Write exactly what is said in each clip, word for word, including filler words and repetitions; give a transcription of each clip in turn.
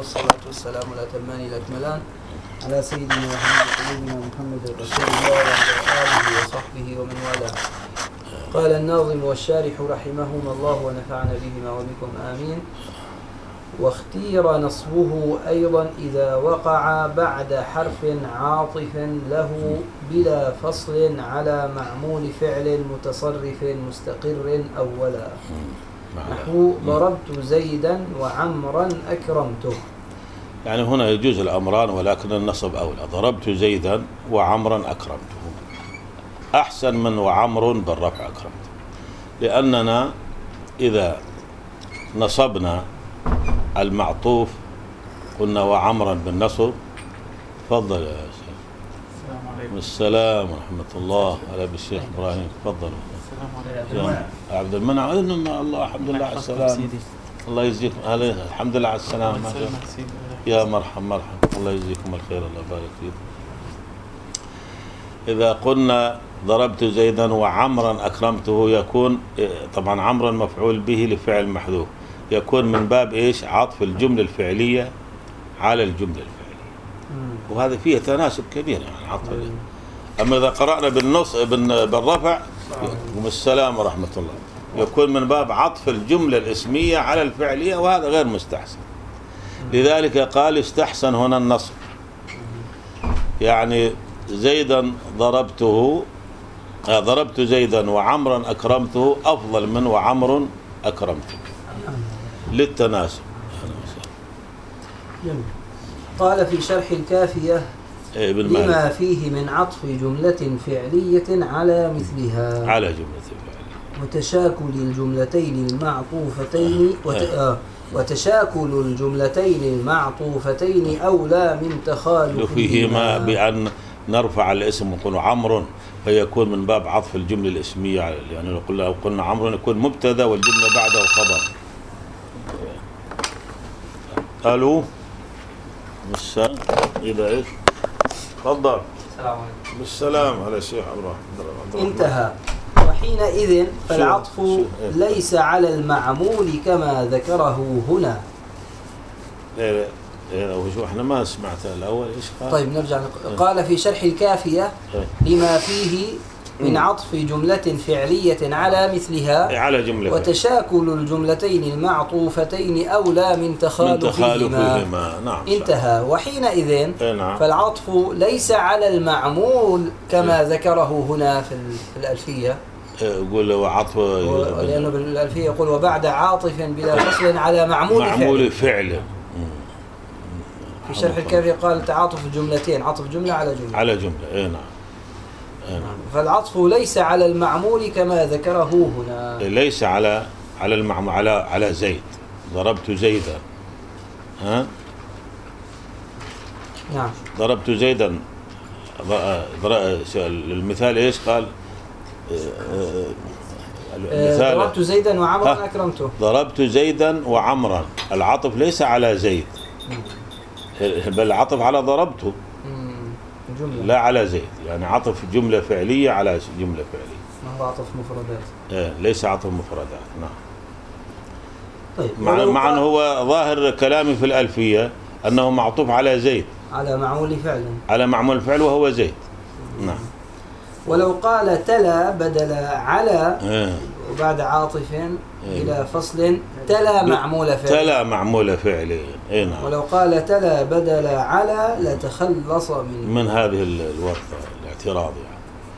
والصلاة والسلام الأتمان الأكملان على سيدنا وحبيبنا محمد رسول الله وعلى آله وصحبه ومن والاه. قال الناظم والشارح رحمهما الله ونفعنا بهما وبكم آمين. واختير نصبه أيضا إذا وقع بعد حرف عاطف له بلا فصل على معمول فعل متصرف مستقر أولا، نحو ضربت زيدا وعمرا أكرمته. يعني هنا يجوز الأمران ولكن النصب أولى. ضربت زيدا وعمرا أكرمته أحسن من وعمر بالرفع أكرمته، لأننا إذا نصبنا المعطوف قلنا وعمرا بالنصب. تفضل يا شيخ. السلام عليكم. السلام ورحمة الله على بالشيخ إبراهيم. تفضل. السلام عليكم. عبد المنعم. الله الحمد لله على السلامة. الله يجزيكم. الحمد لله على السلامة. يا مرحبا مرحبا. الله يجزيكم الخير. الله يبارك فيكم. إذا قلنا ضربت زيدا وعمرا أكرمته يكون طبعا عمرا مفعول به لفعل محذوف، يكون من باب إيش؟ عطف الجملة الفعلية على الجملة الفعلية، وهذا فيه تناسب كبير يعني عطف. أما إذا قرأنا بالنص بالرفع يقوم السلام ورحمة الله، يكون من باب عطف الجملة الاسمية على الفعلية، وهذا غير مستحسن. لذلك قال استحسن هنا النصب، يعني زيدا ضربته ضربت زيدا وعمرا أكرمته أفضل من وعمر أكرمته للتناسب. قال في شرح الكافية لما فيه من عطف جملة فعلية على مثلها على جملة فعلية وتشاكل الجملتين المعطوفتين وت... آه وتشاكل الجملتين المعطوفتين أولى من تخالفهما، بأن نرفع الاسم ونقول عمرو فيكون من باب عطف الجملة الاسمية، يعني لو قلنا لو قلنا عمرو يكون مبتدا والجملة بعده خبر. قالوا السلام. إذا إيش؟ تفضل. السلام عليكم. بالسلام على الشيخ عبد الرحمن. انتهى. وحينئذ فالعطف شو شو ليس على المعمول كما ذكره هنا. لا لا وشو احنا ما سمعتها الأول إيش قال؟ طيب نرجع. قال في شرح الكافية لما فيه من عطف جملة فعلية على مثلها على جملة وتشاكل الجملتين المعطوفتين أولى من تخالفهما. نعم. انتهى. وحينئذ نعم. فالعطف ليس على المعمول كما ذكره هنا في الألفية. يقول وعطف لأنه بالألفية يقول وبعد عاطف بلا فصل على معمول, معمول فعل. فعل. في شرح الكافية قال تعاطف جملتين، عطف جملة على جملة على جملة. اي نعم. فالعطف ليس على المعمول كما ذكره هنا. ليس على على المعمول على على زيد. ضربت زيدا. ها؟ نعم. ضربت زيدا. المثال ايش قال؟ المثال ضربت زيدا وعمرا أكرمته. ضربت زيدا وعمرا، العطف ليس على زيد بل العطف على ضربته جملة. لا على زيد، يعني عطف جملة فعلية على جملة فعلية. ما هو عطف مفردات. إيه ليس عطف مفردات. نعم. طيب مع مع أنه هو ظاهر كلامي في الألفية أنه معطوف على زيد على معمول فعل على معمول فعل وهو زيد. نعم. ولو قال تلا بدل على إيه. وبعد عاطف إيه. إلى فصل تلا معمول فعل تلا معمول فعل. إيه نعم. ولو قال تلا بدل على لتخلص من من هذه الورثة الاعتراض يعني.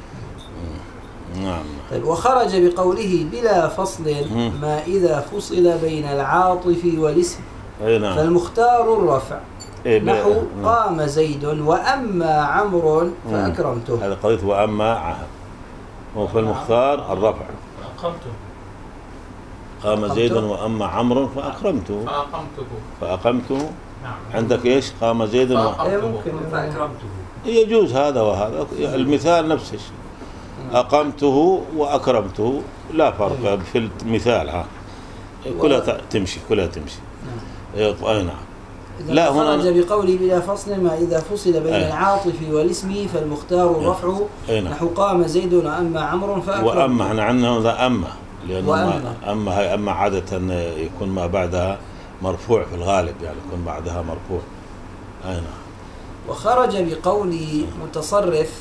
نعم. طيب وخرج بقوله بلا فصل ما إذا فصل بين العاطف والاسم. إيه نعم. فالمختار الرفع. إيه نحو قام زيد وأما عمرو فأكرمته. هذا قضية وأما عهد. وفي المختار الرفع. أقمته. قام زيد وأما عمرو فأكرمته. فأقمته. فأقمته. نعم. عندك إيش؟ قام زيد فأقمته. فأكرمته. يجوز هذا وهذا، المثال نفس الشيء. أقمته وأكرمته لا فرق في المثال. ها كلها تمشي كلها تمشي. أي نعم. لا خرج بقولي بلا فصل ما إذا فصل بين أي. العاطف والاسم فالمختار الرفع. نحو قام زيد وأما عمرو فأكرمته. وأما احنا عندنا ذا أما، لأنه أما. أما هي أما عادة يكون ما بعدها مرفوع في الغالب، يعني يكون بعدها مرفوع. أي نعم. وخرج بقول متصرف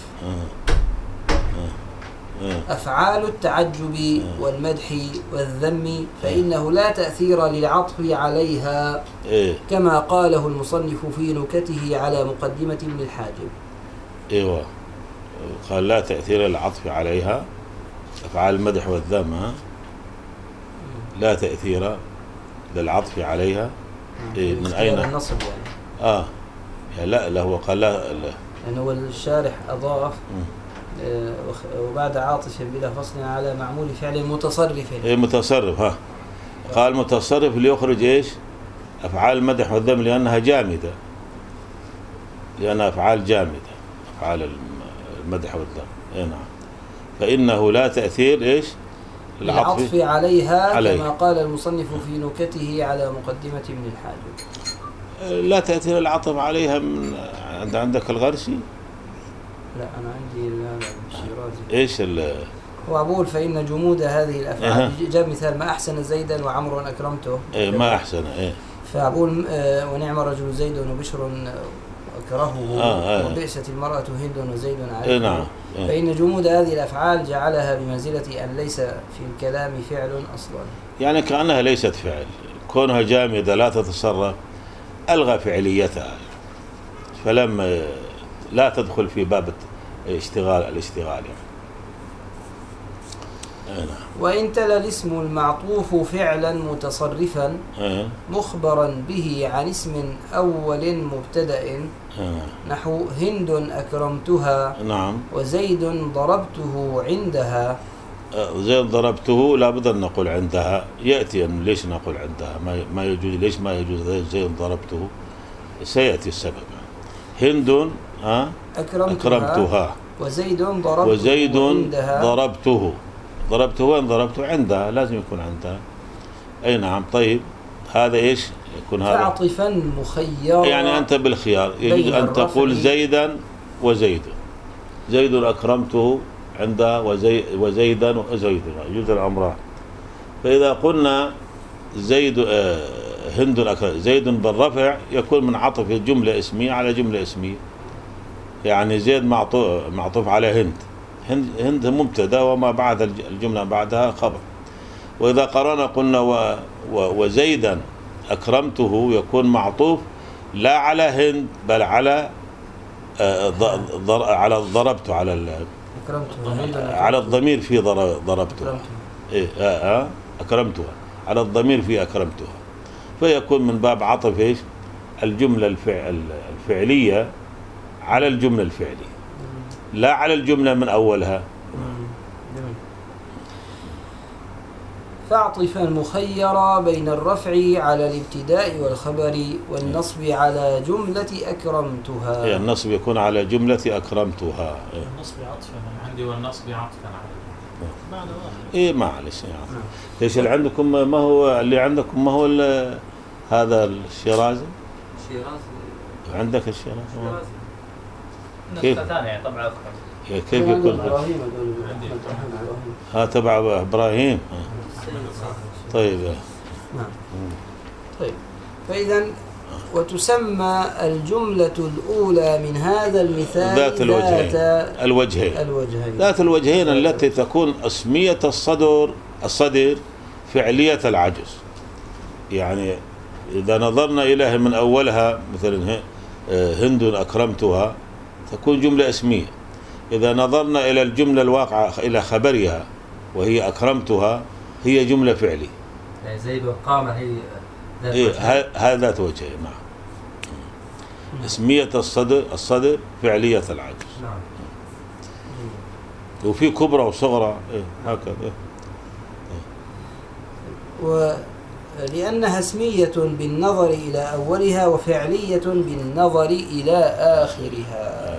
أفعال التعجب والمدح والذم فإنه لا تأثير للعطف عليها إيه. كما قاله المصنف في نكته على مقدمة ابن الحاجب. ايوه، قال لا تأثير العطف عليها، أفعال المدح والذم، ها؟ لا تأثير للعطف عليها. إيه، من أين؟ النصب يعني. آه يا لا لا هو قال لا, لا. يعني هو الشارح أضاف م. آه وبعد عاطف بلا فصل على معمول فعل متصرف. إيه متصرف، ها قال متصرف ليخرج إيش؟ أفعال المدح والذم لأنها جامدة، لأنها أفعال جامدة، أفعال المدح والذم. إيه نعم. فإنه لا تأثير إيش؟ العطف عليها عليه. كما قال المصنف في نكته على مقدمة ابن الحاجب. لا تأثير العطف عليها من عند عندك الغرسي؟ لا أنا عندي الشيرازي. إيش ال هو أقول فإن جمود هذه الأفعال إيه. جاب مثال ما أحسن زيدا وعمر أكرمته. إيه ما أحسن. إيه فأقول آه ونعم الرجل زيد وبشر أكرهه آه آه. وبئست المرأة هند وزيد عليه. إيه نعم. إيه. فإن جمود هذه الأفعال جعلها بمنزلة أن ليس في الكلام فعل أصلا، يعني كأنها ليست فعل، كونها جامدة لا تتصرف ألغى فعليتها، فلما لا تدخل في باب اشتغال الاشتغال يعني. أه. وإن تلا الاسم المعطوف فعلا متصرفا أه. مخبرا به عن اسم أول مبتدأ أه. نحو هند أكرمتها نعم وزيد ضربته عندها. زيد ضربته لابد أن نقول عندها، يأتي أن ليش نقول عندها ما ما يجوز، ليش ما يجوز زيد ضربته سيأتي السبب. هند أه؟ أكرمتها, أكرمتها وزيد ضربته وزيد عندها. ضربته ضربته وين ضربته؟ عندها، لازم يكون عندها. أي نعم. طيب هذا إيش يكون هذا؟ فعطفا مخيرا، يعني أنت بالخيار يجوز أن تقول زيدا وزيد، زيد أكرمته عندها وزي وزيدا وزيد، يجوز الأمران. فإذا قلنا زيد آه هند أكرم زيد بالرفع يكون من عطف جملة اسمية على جملة اسمية، يعني زيد معطوف معطوف على هند، هند هند مبتدا وما بعد الجملة بعدها خبر. وإذا قرأنا قلنا و و وزيدا أكرمته يكون معطوف لا على هند بل على آه ضر على ضربته على على الضمير في ضربتها. إيه آه آه أكرمتها على الضمير في أكرمتها، فيكون من باب عطف إيش؟ الجملة الفعل الفعلية على الجملة الفعلية لا على الجملة من أولها. فاعطفا مخيرا بين الرفع على الابتداء والخبر والنصب على جملة أكرمتها. إيه النصب يكون على جملة أكرمتها. إيه. النصب عطفا عندي والنصب عطفا على معنى واحد. إيه معلش يعني. ليش اللي عندكم ما هو اللي عندكم ما هو هذا الشيرازي؟ الشيرازي عندك الشيرازي؟ كيف؟ ثانية طبعا أكثر. كيف يكون؟ ها تبع إبراهيم. طيب. نعم. طيب فإذا وتسمى الجملة الأولى من هذا المثال ذات الوجهين. الوجهين. الوجهين. ذات الوجهين التي تكون اسمية الصدر الصدر فعلية العجز. يعني إذا نظرنا إليها من أولها مثلا هند أكرمتها تكون جملة اسمية. إذا نظرنا إلى الجملة الواقعة إلى خبرها وهي أكرمتها هي جملة فعلية. يعني زيد وقامة هي ذات إيه وجهين. هذا ذات وجهين. نعم. اسمية الصدر الصدر فعلية العجز. نعم. وفي كبرى وصغرى. إيه هكذا. إيه. ولأنها اسمية بالنظر إلى أولها وفعلية بالنظر إلى آخرها.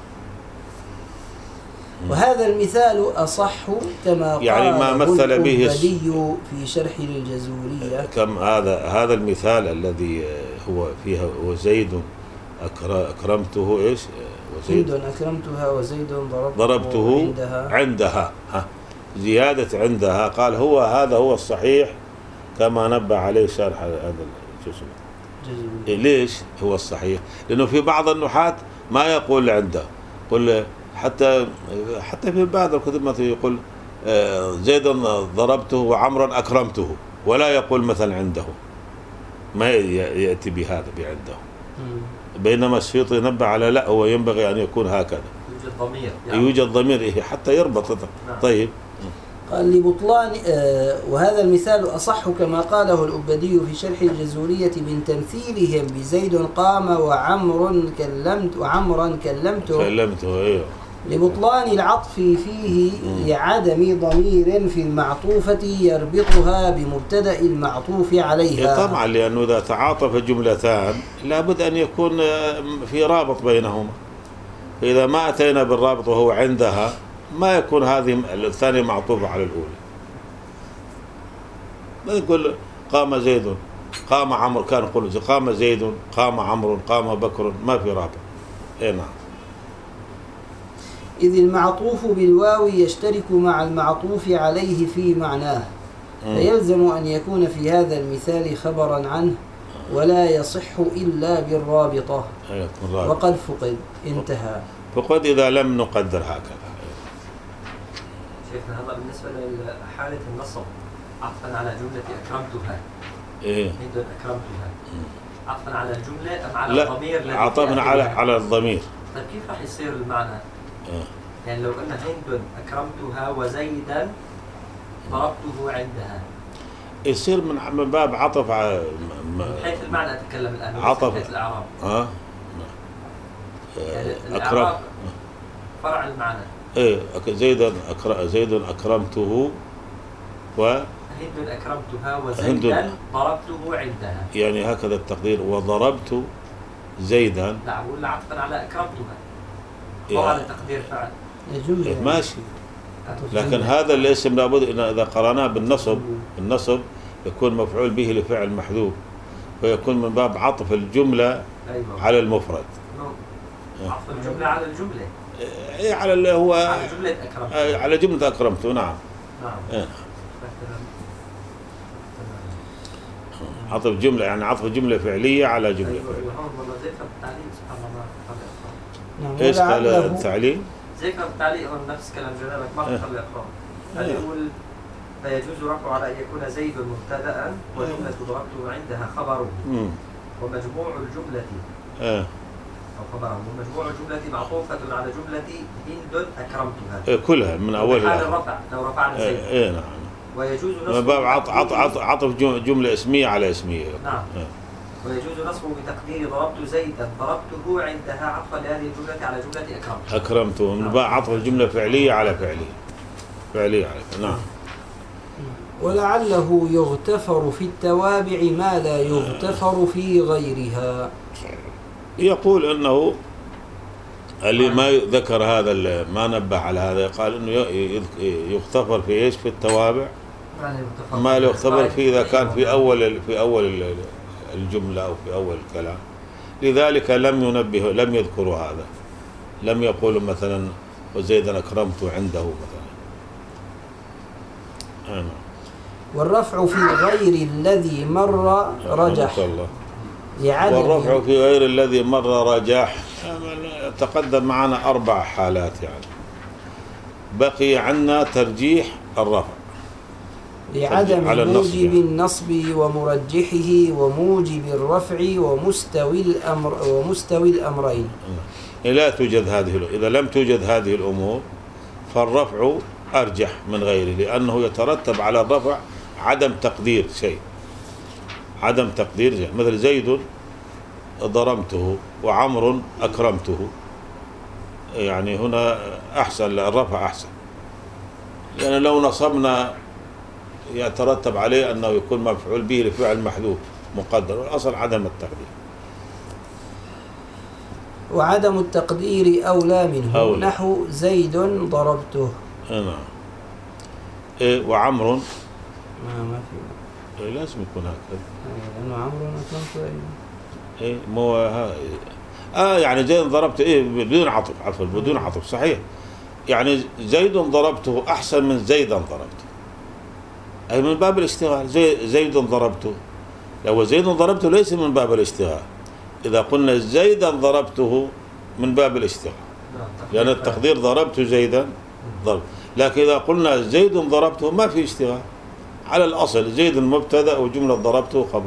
وهذا المثال أصح كما قال يعني ما مثل به القبدي في شرح الجزورية. كم هذا هذا المثال الذي هو فيها وزيد أكرمته إيش وزيد أكرمتها وزيد ضربته, ضربته عندها, عندها. ها زيادة عندها قال هو هذا هو الصحيح كما نبه عليه شرح هذا شو اسمه جزم. إيه ليش هو الصحيح؟ لأنه في بعض النحاة ما يقول عنده، يقول حتى حتى في بعض الكتب مثلا يقول آه، زيدا ضربته وعمرا أكرمته، ولا يقول مثلا عنده، ما يأتي بهذا بعنده. بينما السيوطي ينبه على لا، هو ينبغي أن يكون هكذا، يوجد ضمير يعني يوجد ضمير إيه حتى يربط. نعم. طيب قال لبطلان آه وهذا المثال أصح كما قاله الأبدي في شرح الجزورية من تمثيلهم بزيد قام وعمر كلمت وعمرا كلمته كلمته أيوه لبطلان العطف فيه لعدم ضمير في المعطوفة يربطها بمبتدأ المعطوف عليها. طبعا لأنه إذا تعاطف جملتان لابد أن يكون في رابط بينهما، فإذا ما أتينا بالرابط وهو عندها ما يكون هذه الثانية معطوفة على الأولى. ما يقول قام زيد قام عمرو، كان يقول قام زيد قام عمرو قام بكر، ما في رابط. اي نعم. إذ المعطوف بالواو يشترك مع المعطوف عليه في معناه، فيلزم أن يكون في هذا المثال خبرا عنه ولا يصح إلا بالرابطة، وقد فقد. انتهى. فقد إذا لم نقدر هكذا. شيخنا هذا بالنسبة لحالة النصب عطفا على جملة أكرمتها. إيه. هند أكرمتها. عطفا على الجملة أم على لا. الضمير الذي عطفا على على الضمير. طيب كيف راح يصير المعنى؟ إيه. يعني لو قلنا هند أكرمتها وزيدا ضربته عندها، يصير من من باب عطف على من حيث المعنى أتكلم الآن، عطف من حيث الإعراب. اه يعني أكرم الإعراب فرع المعنى. ايه زيدا أكرم زيد أكرمته و هند أكرمتها وزيدا ضربته عندها، يعني هكذا التقدير. وضربت زيدا، لا أقول عطفا على أكرمتها طبعا التقدير فعل جملة ماشي، لكن هذا الاسم لابد إن إذا قرأناه بالنصب، النصب يكون مفعول به لفعل محذوف، فيكون من باب عطف الجملة أيوة. على المفرد. عطف الجملة على الجملة، إيه على اللي هو على جملة أكرمته. على جملة أكرمته. نعم. نعم. إيه. عطف جملة يعني عطف جملة فعلية على جملة أيوة. فعلية. والله زي في التعليم سبحان الله. نعم. إيش قال التعليم؟ زي في التعليم هو نفس كلام جنابك ما إيه. بخلي أقرأ. هل يقول فيجوز رفع على أن يكون زيد مبتدأ وجملة ضربته عندها خبره مم. ومجموع الجملة إيه. أو خبره ومجموع الجملة معطوفة على جملة هند أكرمتها. إيه كلها من أولها. حال الرفع لو رفعنا زيد. إيه. إيه نعم. ويجوز من باب عط عط عط عطف جملة اسمية على اسمية. نعم. إيه. ويجوز نصبه بتقدير ضربت زيدا ضربته عندها عطفا لهذه الجملة على جملة أكرمته. أكرمته من باب عطف الجملة فعلية على فعلية. فعلية على فعلية. نعم. ولعله يغتفر في التوابع ما لا يغتفر في غيرها. يقول أنه اللي ما ذكر هذا اللي ما نبه على هذا قال أنه يغتفر في إيش في التوابع ما لا يغتفر فيه إذا كان في أول في أول الجملة أو في أول الكلام. لذلك لم ينبه لم يذكروا هذا، لم يقولوا مثلا وزيدا أكرمت عنده مثلا. أنا. والرفع في غير الذي مر رجح لعدم. والرفع في غير الذي مر رجح تقدم معنا أربع حالات، يعني بقي عنا ترجيح الرفع لعدم موجب يعني. النصب ومرجحه وموجب الرفع ومستوي الأمر ومستوي الأمرين. لا توجد هذه، إذا لم توجد هذه الأمور فالرفع أرجح من غيره، لأنه يترتب على الرفع عدم تقدير شيء، عدم تقدير شيء. مثل زيد ضرمته وعمر أكرمته، يعني هنا أحسن الرفع أحسن، لأن لو نصبنا يترتب عليه أنه يكون مفعول به لفعل محذوف مقدر، والأصل عدم التقدير. وعدم التقدير أولى منه أولى. نحو زيد ضربته. نعم. إيه وعمر ما ما في. إيه لازم يكون هكذا. لأنه عمر أكرمته. إيه مو ها آه يعني زيد ضربته إيه بدون عطف، عفوا بدون عطف صحيح. يعني زيد ضربته أحسن من زيدا ضربته، أي من باب الاشتغال. زي زيد ضربته لو زيد ضربته ليس من باب الاشتغال. إذا قلنا زيدا ضربته من باب الاشتغال، لأن التقدير ضربت زيدا ضرب. لكن إذا قلنا زيد ضربته ما في اشتغال، على الأصل زيد مبتدأ وجملة ضربته خبر.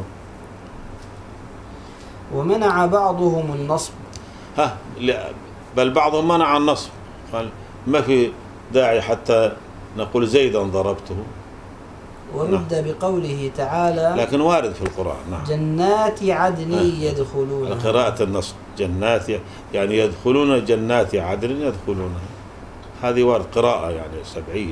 ومنع بعضهم النصب. ها بل بعضهم منع النصب، قال ما في داعي حتى نقول زيدا ضربته. ورد بقوله تعالى لكن وارد في القرآن. نعم. جنات عدن يدخلونها. قراءة النصب جنات يعني يدخلون جنات عدن يدخلونها، هذه وارد قراءة يعني سبعية.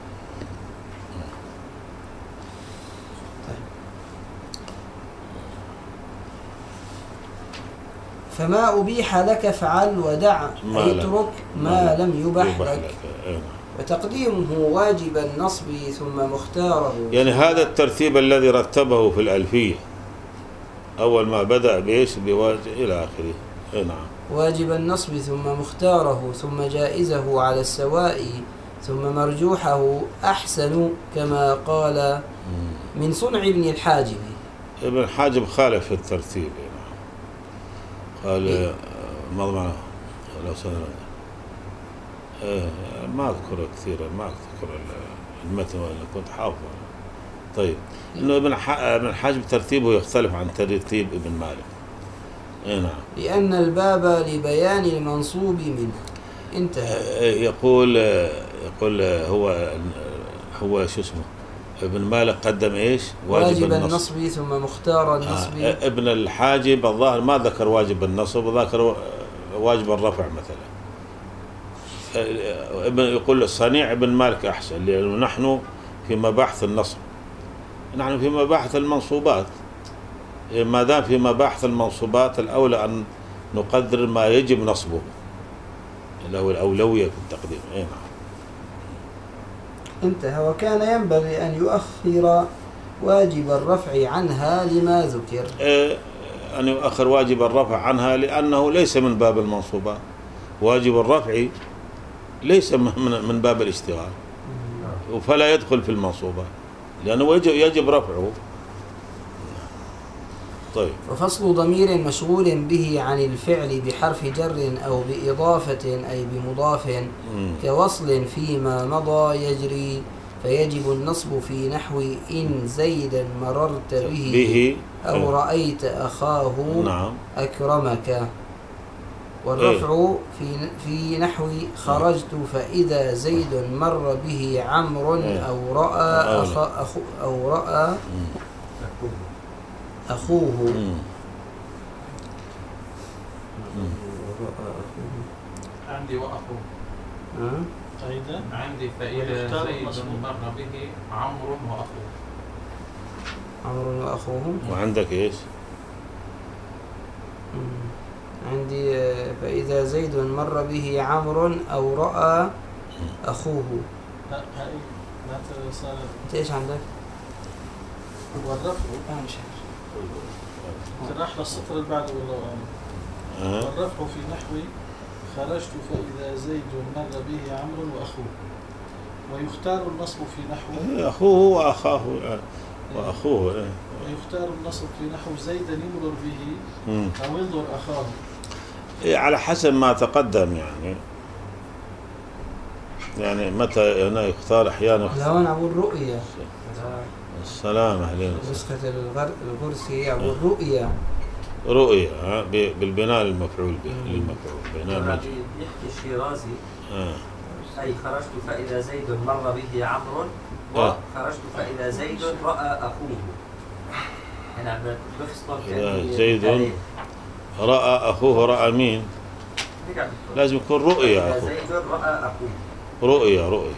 فما أبيح لك فعل ودع، ما أي لم- اترك ما ما لم لم يبح يبح لك. لك. أي نعم. وتقديمه واجب النصب ثم مختاره. يعني هذا الترتيب الذي رتبه في الألفية، أول ما بدأ بإيش بواجب إلى آخره. أي نعم. واجب النصب ثم مختاره ثم جائزه على السواء ثم مرجوحه أحسن كما قال من صنع ابن الحاجب. ابن حاجب خالف في الترتيب. أي نعم. قال إيه؟ ما معنى لو سنة آه، ما أذكر كثيرا، ما أذكر المتن ولا كنت حافظه. طيب إنه ابن ح- ابن حاجب ترتيبه يختلف عن ترتيب ابن مالك. اي نعم. لأن الباب لبيان المنصوب منه. انتهى. يقول يقول هو هو شو اسمه ابن مالك قدم ايش؟ واجب النصب. النصب ثم مختار النصب. آه، ابن الحاجب الظاهر ما ذكر واجب النصب وذكر واجب الرفع مثلا. آه، ابن يقول صنيع ابن مالك احسن، لانه نحن في مباحث النصب، نحن في مباحث المنصوبات. ما دام في مباحث المنصوبات الأولى أن نقدر ما يجب نصبه، اللي هو الأولوية في التقديم. أي نعم. انتهى. وكان ينبغي أن يؤخر واجب الرفع عنها لما ذكر. إيه، أن يؤخر واجب الرفع عنها لأنه ليس من باب المنصوبات. واجب الرفع ليس من من باب الاشتغال، فلا يدخل في المنصوبات لأنه يجب يجب رفعه. طيب. وفصل ضمير مشغول به عن الفعل بحرف جر أو بإضافة أي بمضاف مم. كوصل فيما مضى يجري فيجب النصب في نحو إن زيدا مررت به, به أو رأيت أخاه نعم. أكرمك. والرفع في في نحو خرجت فإذا زيد مر به عمرو أو رأى أخ أخو أو رأى مم. أخوه. مم. عندي وأخوه. أه؟ أيضا عندي فإذا زيد مر به عمرو وأخوه. عمرو وأخوه. وعندك إيش؟ مم. عندي آه، فإذا زيد مر به عمرو أو رأى أخوه. لا هاي ما صار. أنت إيش عندك؟ والرفع أنا مش عارف. راح للسطر اللي بعده والله أعلم. أه؟ والرفع في نحو خرجت فإذا زيد مر به عمرو وأخوه. ويختار النصب في نحو أخوه وأخاه وأخوه. إيه. ويختار النصب في نحو زيدا يمرر به مم. أو ينظر أخاه. إيه، على حسب ما تقدم يعني. يعني متى هنا يختار أحيانا لا هون أقول رؤية. السلام أهلين. نسخة الغر- الغرسي أقول رؤية. رؤية ها ب- بالبناء المفعول به للمفعول بناء المجهول. يحكي الشيرازي آه. أي خرجت فإذا زيد مر به عمرو آه. وخرجت فإذا زيد رأى أخوه. هنا بفصل إذا زيد رأى أخوه رأى مين؟ لازم يكون رؤية إذا أخوه. زيد رأى أخوه. رؤية رؤية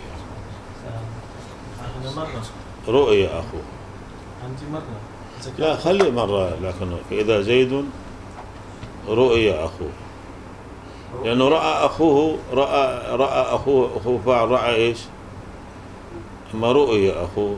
أنا مرة رؤية أخوه. عندي مرة. لا خلي مرة، لكن إذا زيد رؤية أخوه، لأنه رأى أخوه رأى رأى أخوه أخوه فاعل رأى إيش؟ أما رؤية أخوه.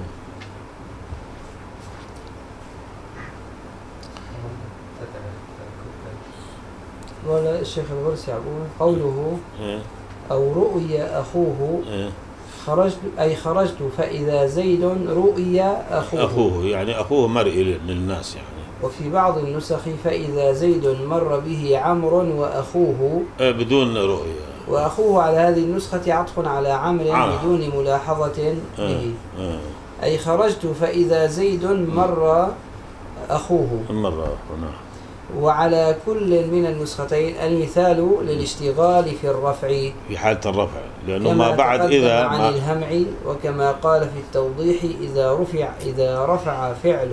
ولا الشيخ الغرسي يقول قوله إيه أو رؤي أخوه إيه خرجت أي خرجت فإذا زيد رؤي أخوه, أخوه يعني أخوه مرئي للناس يعني. وفي بعض النسخ فإذا زيد مر به عمرو وأخوه بدون رؤية، وأخوه على هذه النسخة عطف على عمرو آه. بدون ملاحظة به. آه. أي خرجت فإذا زيد مر أخوه. مرة أخوه. وعلى كل من النسختين المثال للاشتغال في الرفع في حالة الرفع، لأنه كما ما بعد تقدم إذا عن ما الهمع، وكما قال في التوضيح إذا رفع إذا رفع فعل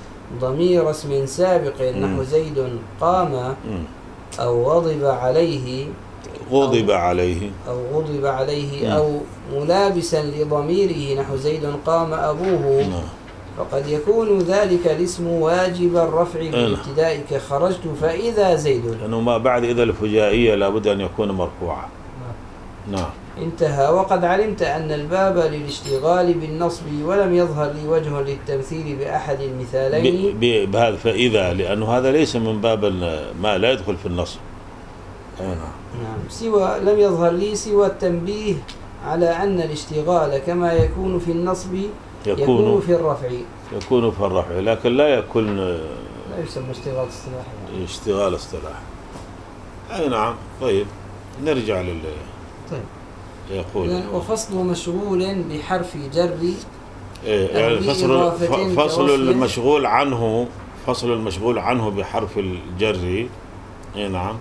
ضمير اسم سابق نحو زيد قام مم. أو غضب عليه غضب عليه أو غضب عليه مم. أو ملابسا لضميره نحو زيد قام أبوه، نعم. فقد يكون ذلك الاسم واجب الرفع بالابتداء كخرجت فإذا زيد، لأنه ما بعد إذا الفجائية لابد أن يكون مرفوعا. نعم. انتهى. وقد علمت أن الباب للاشتغال بالنصب ولم يظهر لي وجه للتمثيل بأحد المثالين ب- بهذا فإذا، لأنه هذا ليس من باب ما لا يدخل في النصب. نعم. نعم. سوى لم يظهر لي سوى التنبيه على أن الاشتغال كما يكون في النصب يكون, يكون في الرفع يكون في الرفع، لكن لا يكون لا يسمى اشتغال اصطلاحي. اشتغال اصطلاحي. أي نعم. طيب نرجع لل طيب. يقول وفصل مشغول بحرف جر إيه يعني فصل إضافة فصل كوصل. المشغول عنه فصل المشغول عنه بحرف الجر. اي نعم.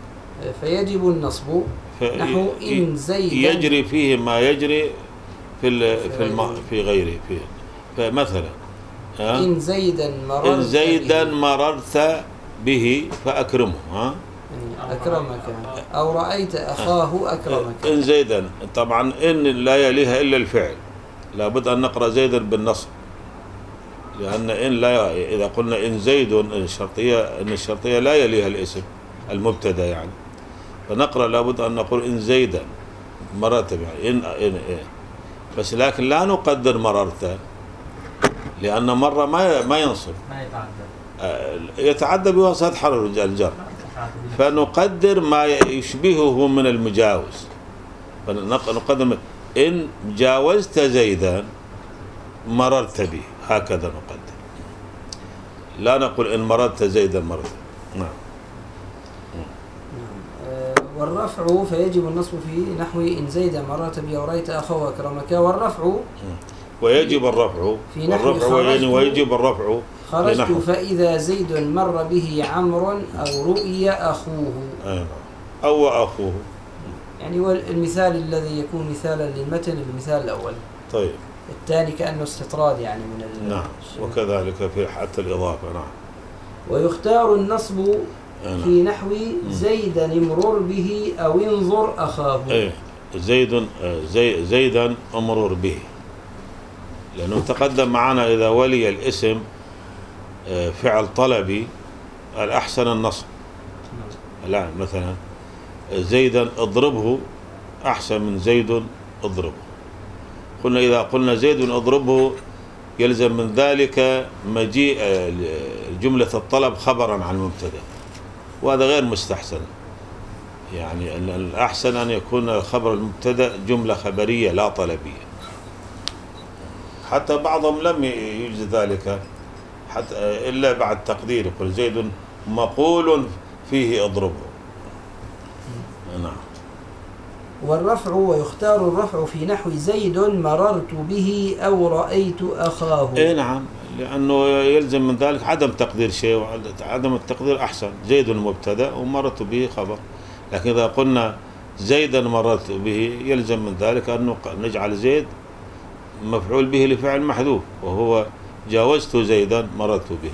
فيجب النصب نحو إن زيدا يجري فيه ما يجري في ال- في الم في غيره فيه. فمثلا ها إن زيدا مررت إن زيدا به. مررت به فأكرمه. ها يعني أكرمك أو رأيت أخاه أكرمك. إن زيدا طبعا إن لا يليها إلا الفعل، لابد أن نقرأ زيدا بالنصب، لأن إن لا إذا قلنا إن زيد الشرطية إن الشرطية لا يليها الاسم المبتدأ يعني، فنقرأ لابد أن نقول إن زيدا مررت به إن إن إيه. بس لكن لا نقدر مررت، لأن مرة ما ما ينصب، ما يتعدى آه، يتعدى بواسطة حرف الجر، فنقدر ما يشبهه من المجاوز، فنقدر إن جاوزت زيدا مررت به، هكذا نقدر، لا نقول إن مررت زيدا مررت. نعم. والرفع فيجب النصب في نحو إن زيدا مررت به ورأيت أخاه أكرمك. والرفع ويجب الرفع في نحو والرفع خرجت ويجب الرفع خرجت لنحو. فإذا زيد مر به عمرو أو رؤي أخوه، أيوة. أو أخوه. يعني والمثال الذي يكون مثالا للمتن المثال الأول. طيب. الثاني كأنه استطراد يعني من ال... نعم. وكذلك في حتى الإضافة. نعم. ويختار النصب نعم. في نحو زيدا امرر به أو انظر أخاه. إيه زيد زي زيدا أمرر به، لأنه تقدم معنا إذا ولي الاسم فعل طلبي الأحسن النصب. لا مثلا زيدا اضربه أحسن من زيد اضربه. قلنا إذا قلنا زيد اضربه يلزم من ذلك مجيء جملة الطلب خبرا عن المبتدأ، وهذا غير مستحسن. يعني الأحسن أن يكون خبر المبتدأ جملة خبرية لا طلبية. حتى بعضهم لم يجد ذلك حتى إلا بعد تقدير، يقول زيد مقول فيه اضربه. نعم. والرفع ويختار الرفع في نحو زيد مررت به أو رأيت أخاه. اي نعم، لأنه يلزم من ذلك عدم تقدير شيء، وعدم التقدير أحسن. زيد مبتدأ ومررت به خبر، لكن إذا قلنا زيدا مررت به يلزم من ذلك أن نجعل زيد مفعول به لفعل محذوف، وهو جاوزت زيدا مررت به.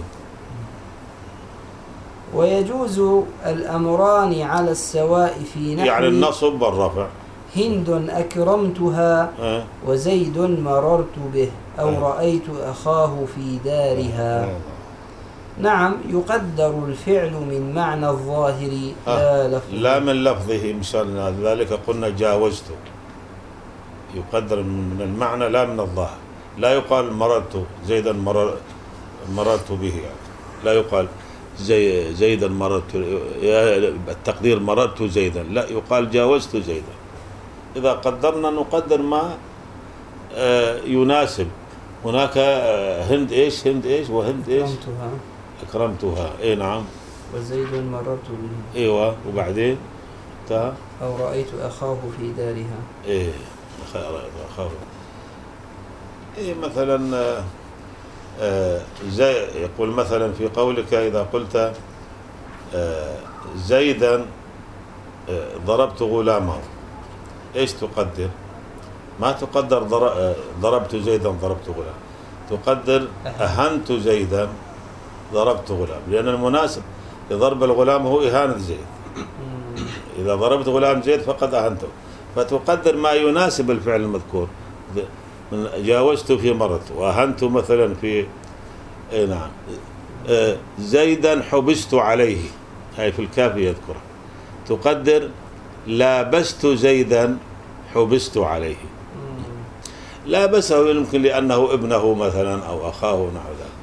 ويجوز الأمران على السواء في نحو يعني النصب والرفع. هند أكرمتها أه؟ وزيد مررت به أو أه. رأيت أخاه في دارها. أه. نعم. يقدر الفعل من معنى الظاهر أه. لا لفظه، لا من لفظه، مثال ذلك قلنا جاوزت، يقدر من المعنى لا من الظاهر. لا يقال مررت زيدا مرر مررت به، يعني لا يقال زي زيدا مررت التقدير مررت زيدا، لا يقال جاوزت زيدا. إذا قدرنا نقدر ما آه، يناسب. هناك آه، هند إيش هند إيش وهند إيش أكرمتها أكرمتها. إيه نعم. وزيد مررت به. أيوة. وبعدين تا أو رأيت أخاه في دارها. إيه أخاه. إيه مثلا آه، آه، زي يقول مثلا في قولك إذا قلت آه، زيدا آه، ضربت غلامه، إيش تقدر؟ ما تقدر ضر- آه، ضربت زيدا ضربت غلام، تقدر أهنت زيدا ضربت غلام، لأن المناسب لضرب الغلام هو إهانة زيد. مم. إذا ضربت غلام زيد فقد أهنته، فتقدر ما يناسب الفعل المذكور. من جاوزت في مرت، وأهنت مثلا في إيه نعم. آه، زيدا حبست عليه، هاي في الكافي يذكرها. تقدر لابست زيدا حبست عليه. مم. لابسه يمكن لأنه ابنه مثلا أو أخاه نحو ذلك.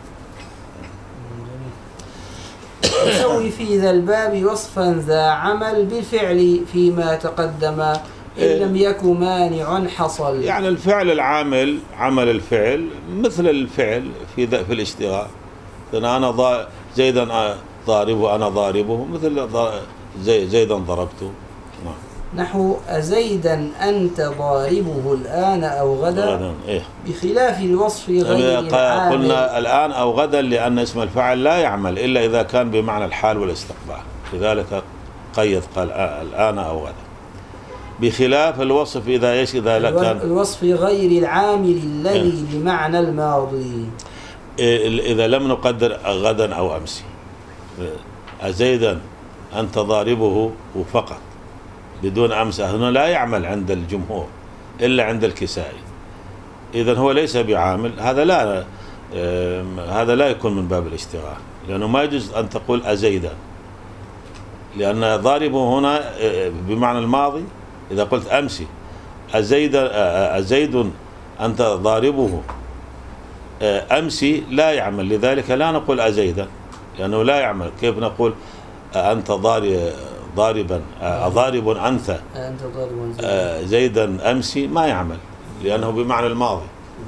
يسوي في ذا الباب وصفا ذا عمل بالفعل فيما تقدم إن إيه. لم يكن مانع حصل. يعني الفعل العامل، عمل الفعل مثل الفعل في ذا في الاشتغال. إذا أنا ضا زيدا ضاربه، أنا ضاربه، مثل ضا- زي زيدا ضربته. نعم. نحو أزيدا أنت ضاربه الآن أو غدا، غدا إيه. بخلاف الوصف غير العامل. قلنا الآن أو غدا لأن اسم الفاعل لا يعمل إلا إذا كان بمعنى الحال والاستقبال، لذلك قيد قال الآن أو غدا. بخلاف الوصف إذا إيش إذا لا كان الوصف غير العامل الذي بمعنى الماضي. إذا لم نقدر غدا أو أمسي. أزيدا أنت ضاربه وفقط بدون أمس، هنا لا يعمل عند الجمهور إلا عند الكسائي. إذن هو ليس بعامل. هذا لا آه هذا لا يكون من باب الاشتغال، لأنه ما يجوز أن تقول أزيدا، لأن ضاربه هنا آه بمعنى الماضي. إذا قلت أمسي أزيد آه أزيد أنت ضاربه آه أمسي لا يعمل، لذلك لا نقول أزيدا لأنه لا يعمل. كيف نقول آه أنت ضارب ضاربا أضارب أنت أنت ضارب زيدا, زيدا أمسي، ما يعمل لأنه بمعنى الماضي.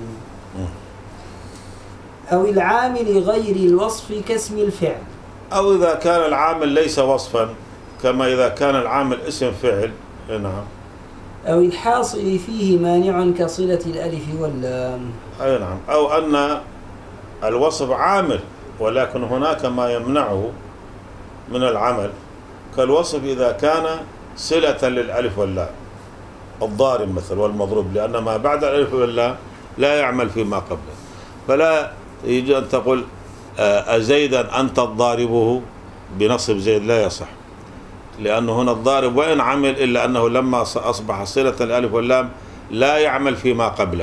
أو العامل غير الوصف كاسم الفعل. أو إذا كان العامل ليس وصفا، كما إذا كان العامل اسم فعل. نعم. أو الحاصل فيه مانع كصلة الألف واللام. أي نعم. أو أن الوصف عامل ولكن هناك ما يمنعه من العمل، كالوصف إذا كان صلة للألف واللام، الضارب مثل والمضروب، لأن ما بعد الألف واللام لا يعمل فيما قبله. فلا يجوز أن تقول أزيدا أنت ضاربه بنصب زيد، لا يصح، لأنه هنا الضارب وإن عمل إلا أنه لما أصبح صلة الألف واللام لا يعمل فيما قبله.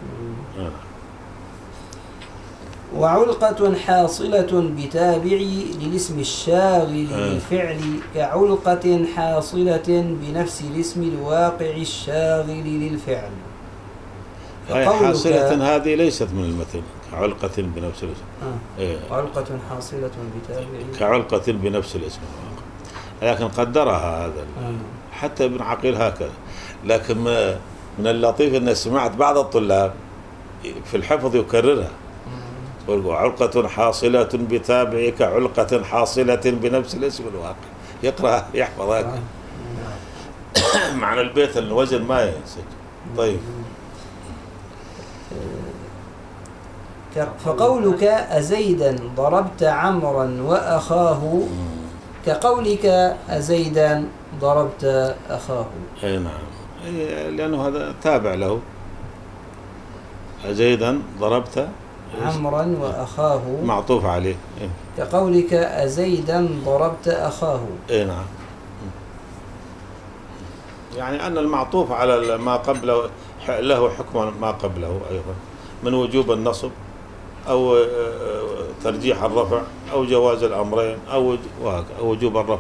وعلقة حاصلة بتابع للاسم الشاغل للفعل كعلقة حاصلة بنفس الاسم الواقع الشاغل للفعل. حاصلة هذه ليست من المثل. كعلقة بنفس الاسم. آه. إيه. علقة حاصلة بتابع كعلقة بنفس الاسم الواقع، لكن قدرها هذا آه. حتى ابن عقيل هكذا. لكن من اللطيف أن سمعت بعض الطلاب في الحفظ يكررها، علقة حاصلة بتابع كعلقة حاصلة بنفس الاسم الواقع، يقرأ يحفظ هكذا. معنى البيت الوزن ما ينسج. طيب. فقولك أزيدا ضربت عمرا وأخاه كقولك أزيدا ضربت أخاه. أي نعم، لأنه هذا تابع له. أزيدا ضربت عمرا وأخاه معطوف عليه. إيه؟ كقولك أزيدا ضربت أخاه. اي نعم. يعني أن المعطوف على ما قبله له حكم ما قبله أيضا، من وجوب النصب أو ترجيح الرفع أو جواز الأمرين أو وجوب الرفع.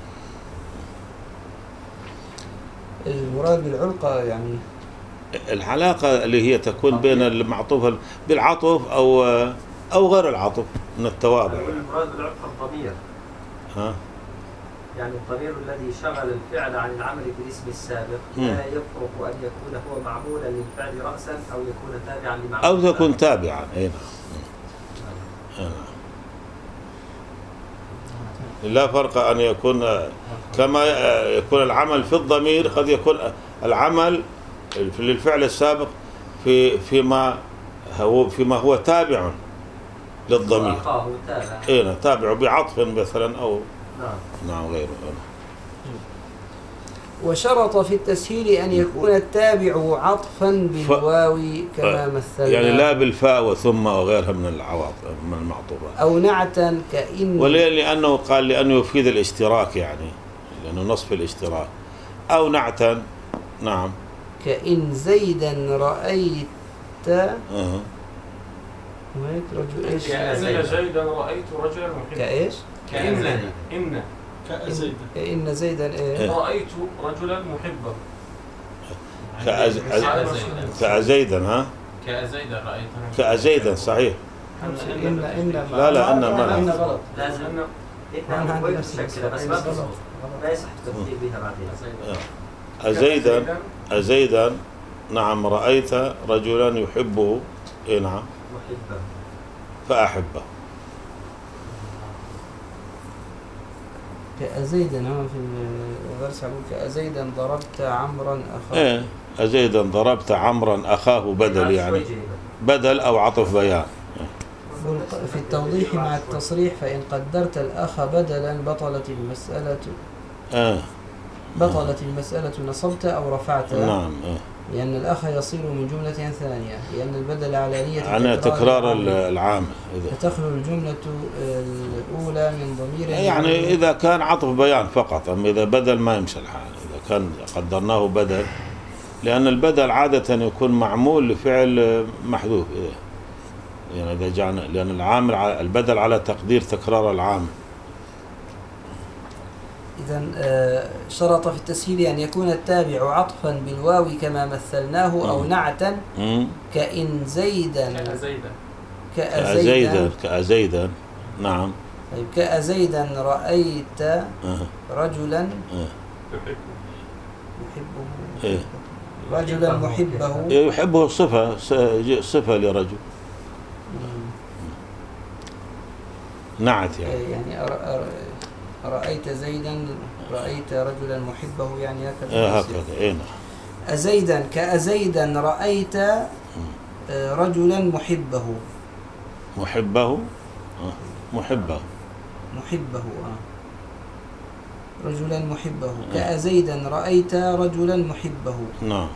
المراد بالعلقة يعني العلاقة اللي هي تكون بين المعطوف بالعطف أو أو غير العطف من التوابع. المراد بالعلقة الضمير. ها؟ يعني الضمير الذي شغل الفعل عن العمل بالاسم السابق مم. لا يفرق أن يكون هو معمولا للفعل رأسا أو يكون تابعا لمعمول أو تكون آخر. تابعا. أي نعم. لا فرق أن يكون كما يكون العمل في الضمير، قد يكون العمل للفعل السابق في فيما هو فيما هو تابع للضمير. وأخاه تابع. إيه تابع بعطف مثلا أو نعم. نعم غيره. وشرط في التسهيل أن يكون التابع عطفا بالواو كما مثلنا، يعني لا بالفاء وثم وغيرها من العواطف من المعطوفات. أو نعتا كإن، وليه؟ لأنه قال لأنه يفيد الاشتراك، يعني لأنه نصف الاشتراك. أو نعتا نعم كإن زيدا رأيت أه. وهيك رجل إيش كأن زيدا رأيت رجلا محبا. كإيش كأن إن كأزيد. كإن زيدا إيه رأيت رجلا محبا. كأز... كأزيدا ها كأزيدا رأيت كأزيدا صحيح. إن إن لا لا أن ما إن لا. غلط. لازم أنا إنها عندي غير نفس مشكلة بس ما تظبط. لا يصح التفكير بها بعدين. أزيدا أزيدا نعم رأيت رجلا يحبه. إيه نعم محبا. فأحبه. كأزيدا هون في الدرس أقول كأزيدا ضربت عمرا أخاه. إيه أزيدا ضربت عمرا أخاه بدل، يعني بدل أو عطف بيان. في التوضيح مع التصريح فإن قدرت الأخ بدلا بطلت المسألة آه. بطلت المسألة نصبت أو رفعت، نعم آه. لأن الأخ يصير من جملة ثانية، لأن البدل على نية عن تكرار العامل. إذا فتخلو الجملة الأولى من ضمير، يعني إذا كان عطف بيان فقط، أما إذا بدل ما يمشي الحال. إذا كان قدرناه بدل، لأن البدل عادة يكون معمول لفعل محذوف. إذا يعني إذا جعلنا، لأن العامل البدل على تقدير تكرار العامل. إذن شرط في التسهيل أن يكون التابع عطفا بالواو كما مثلناه، أو نعتا كإن زيدا كأزيدا كأزيدا كأزيدا نعم. طيب كأزيدا رأيت رجلا يحبه رجلا محبه. يحبه صفة صفة لرجل نعت يعني. يعني رأيت زيدا رأيت رجلا محبه، يعني هكذا. هكذا إيه نعم. أزيدا كأزيدا رأيت رجلا محبه. محبه محبه محبه آه. رجلا محبه. كأزيدا رأيت رجلا محبه. نعم.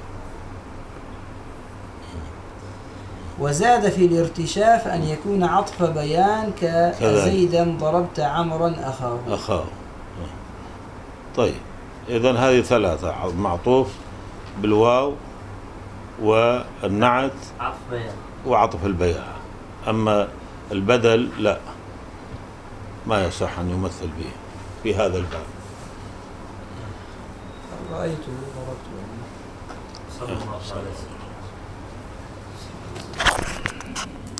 وزاد في الارتشاف أن يكون عطف بيان كزيدا ضربت عمرا أخاه. أخاه. طيب إذن هذه ثلاثة: معطوف بالواو والنعت عطف بيان وعطف البيان. أما البدل لا، ما يصح أن يمثل به في هذا الباب. رأيته ضربته. صلى الله عليه وسلم.